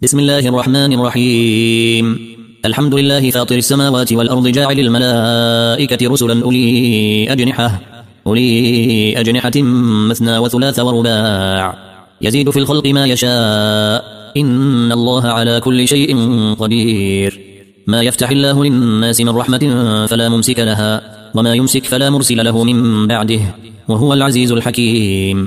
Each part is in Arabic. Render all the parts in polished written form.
بسم الله الرحمن الرحيم. الحمد لله فاطر السماوات والأرض جاعل الملائكة رسلا أولي أجنحة مثنى وثلاث ورباع يزيد في الخلق ما يشاء إن الله على كل شيء قدير. ما يفتح الله للناس من رحمة فلا ممسك لها وما يمسك فلا مرسل له من بعده وهو العزيز الحكيم.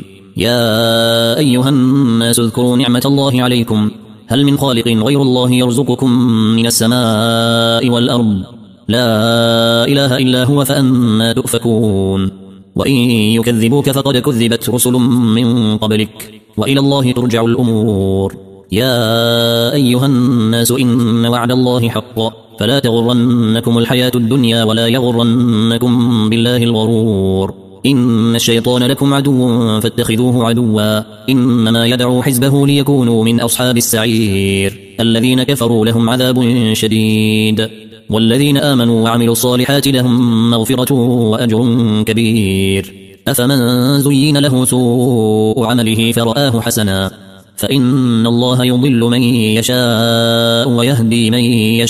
يا أيها الناس اذكروا نعمة الله عليكم هل من خالق غير الله يرزقكم من السماء والأرض لا إله إلا هو فأنا تؤفكون. وإن يكذبوك فقد كذبت رسل من قبلك وإلى الله ترجع الأمور. يا أيها الناس إن وعد الله حق فلا تغرنكم الحياة الدنيا ولا يغرنكم بالله الغرور. إن الشيطان لكم عدو فاتخذوه عدوا إنما يدعو حزبه ليكونوا من أصحاب السعير. الذين كفروا لهم عذاب شديد والذين آمنوا وعملوا الصالحات لهم مغفرة وأجر كبير. أفمن زين له سوء عمله فرآه حسنا فإن الله يضل من يشاء ويهدي من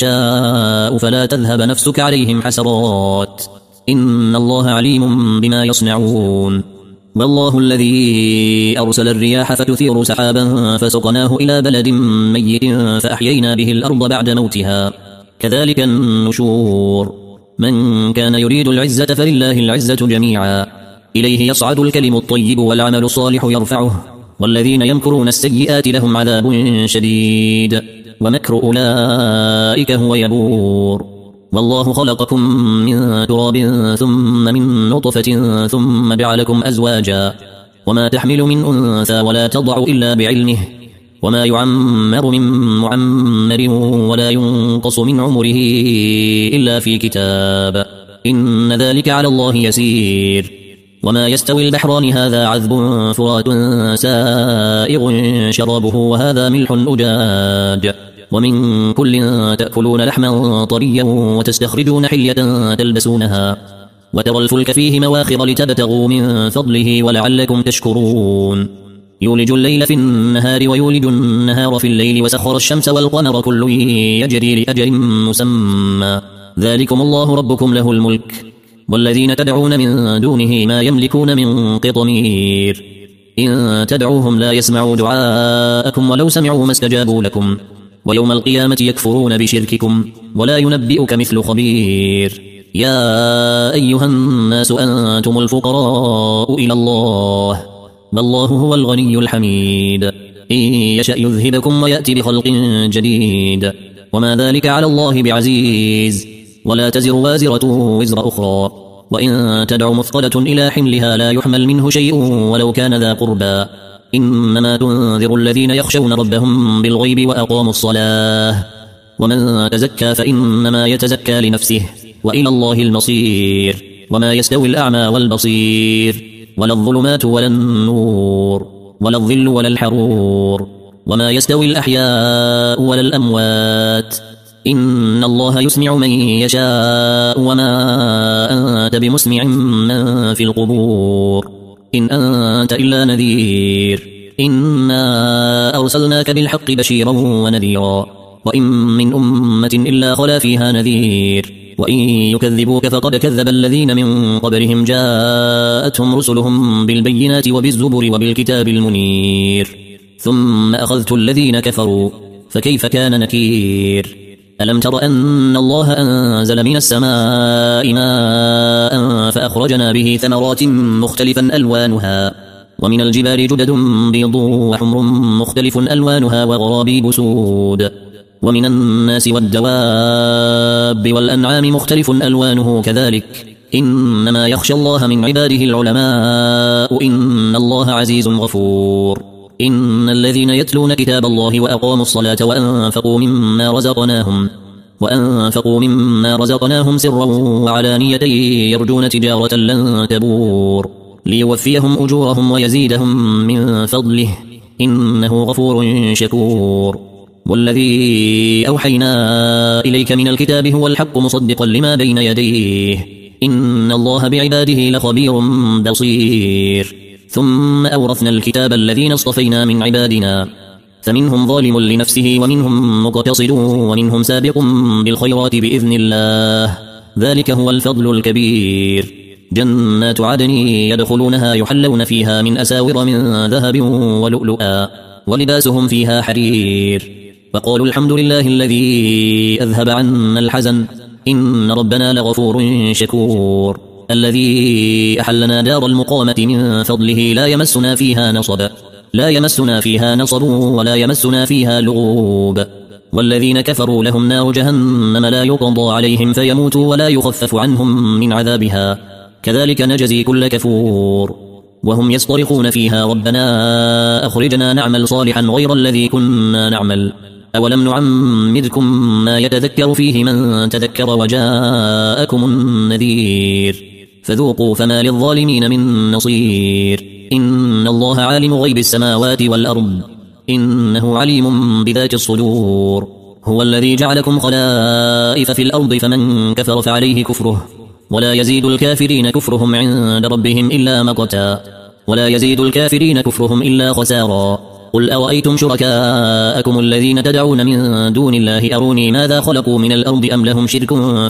يشاء فلا تذهب نفسك عليهم حسرات إن الله عليم بما يصنعون. والله الذي أرسل الرياح فتثير سحابا فسقناه إلى بلد ميت فأحيينا به الأرض بعد موتها كذلك النشور. من كان يريد العزة فلله العزة جميعا إليه يصعد الكلم الطيب والعمل الصالح يرفعه والذين يمكرون السيئات لهم عذاب شديد ومكر أولئك هو يبور. والله خلقكم من تراب ثم من نطفة ثم جعلكم أزواجا وما تحمل من أنثى ولا تضع إلا بعلمه وما يعمر من معمر ولا ينقص من عمره إلا في كتاب إن ذلك على الله يسير. وما يستوي البحران هذا عذب فرات سائغ شرابه وهذا ملح أجاج ومن كل تأكلون لحما طريا وتستخرجون حلية تلبسونها وترى الفلك فيه مواخر لتبتغوا من فضله ولعلكم تشكرون. يولج الليل في النهار ويولج النهار في الليل وسخر الشمس والقمر كل يجري لأجل مسمى ذلكم الله ربكم له الملك والذين تدعون من دونه ما يملكون من قطمير إن تدعوهم لا يسمعوا دعاءكم ولو سمعوا ما استجابوا لكم ويوم القيامة يكفرون بشرككم ولا ينبئك مثل خبير. يا أيها الناس أنتم الفقراء إلى الله والله هو الغني الحميد. إن يشأ يذهبكم ويأتي بخلق جديد وما ذلك على الله بعزيز. ولا تزر وازرة وزر أخرى وإن تدع مثقلة إلى حملها لا يحمل منه شيء ولو كان ذا قربى إنما تنذر الذين يخشون ربهم بالغيب وأقاموا الصلاة ومن تزكى فإنما يتزكى لنفسه وإلى الله المصير. وما يستوي الأعمى والبصير ولا الظلمات ولا النور ولا الظل ولا الحرور وما يستوي الأحياء ولا الأموات إن الله يسمع من يشاء وما أنت بمسمع من في القبور إن أنت إلا نذير. إنا أرسلناك بالحق بشيرا ونذيرا وإن من أمة إلا خلا فيها نذير وإن يكذبوك فقد كذب الذين من قبلهم جاءتهم رسلهم بالبينات وبالزبر وبالكتاب المنير ثم أخذت الذين كفروا فكيف كان نكير. ألم تر أن الله أنزل من السماء ماء فأخرجنا به ثمرات مختلفا ألوانها ومن الجبال جدد بيض وحمر مختلف ألوانها وغرابيب سود ومن الناس والدواب والأنعام مختلف ألوانه كذلك إنما يخشى الله من عباده العلماء إن الله عزيز غفور. إن الذين يتلون كتاب الله وأقاموا الصلاة وأنفقوا مما رزقناهم سرا وعلانية يرجون تجارة لن تبور ليوفيهم أجورهم ويزيدهم من فضله إنه غفور شكور. والذي أوحينا إليك من الكتاب هو الحق مصدقا لما بين يديه إن الله بعباده لخبير بصير. ثم أورثنا الكتاب الذين اصطفينا من عبادنا فمنهم ظالم لنفسه ومنهم مقتصد ومنهم سابق بالخيرات بإذن الله، ذلك هو الفضل الكبير. جنات عدن يدخلونها يحلون فيها من أساور من ذهب ولؤلؤا ولباسهم فيها حرير، وقالوا الحمد لله الذي أذهب عنا الحزن إن ربنا لغفور شكور، الذي أحلنا دار المقامة من فضله لا يمسنا فيها نصب ولا يمسنا فيها لغوب. والذين كفروا لهم نار جهنم لا يقضى عليهم فيموتوا ولا يخفف عنهم من عذابها، كذلك نجزي كل كفور. وهم يصطرخون فيها ربنا أخرجنا نعمل صالحا غير الذي كنا نعمل، أولم نعمركم ما يتذكر فيه من تذكر وجاءكم النذير، فذوقوا فما للظالمين من نصير. إن الله عالم غيب السماوات والأرض إنه عليم بذات الصدور. هو الذي جعلكم خلائف في الأرض فمن كفر فعليه كفره ولا يزيد الكافرين كفرهم عند ربهم إلا مقتا ولا يزيد الكافرين كفرهم إلا خسارا. قل أرأيتم شركاءكم الذين تدعون من دون الله أروني ماذا خلقوا من الأرض أم لهم شرك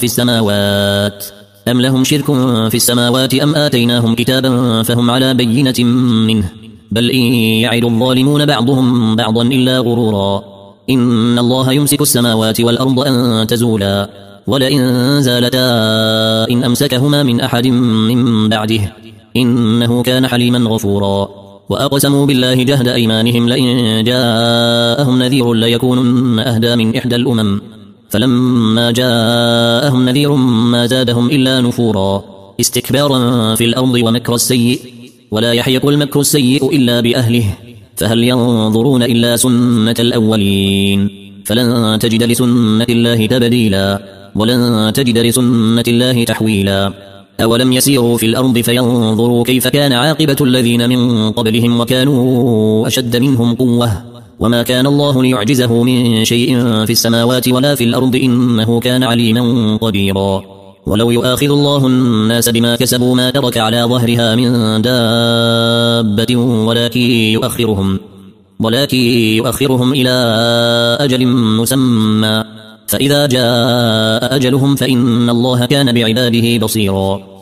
في السماوات أم آتيناهم كتابا فهم على بينة منه، بل إن يعد الظالمون بعضهم بعضا إلا غرورا. إن الله يمسك السماوات والأرض أن تزولا ولئن زالتا إن أمسكهما من أحد من بعده إنه كان حليما غفورا. وأقسموا بالله جهد أيمانهم لئن جاءهم نذير ليكونن أهدى من إحدى الأمم، فلما جاءهم نذير ما زادهم إلا نفورا استكبارا في الأرض ومكر السيء، ولا يحيق المكر السيء إلا بأهله، فهل ينظرون إلا سنة الأولين، فلن تجد لسنة الله تبديلا ولن تجد لسنة الله تحويلا. أولم يسيروا في الأرض فينظروا كيف كان عاقبة الذين من قبلهم وكانوا أشد منهم قوة، وما كان الله ليعجزه من شيء في السماوات ولا في الأرض إنه كان عليما قديرا. ولو يؤاخذ الله الناس بما كسبوا ما ترك على ظهرها من دابة ولكن يؤخرهم إلى أجل مسمى، فإذا جاء أجلهم فإن الله كان بعباده بصيرا.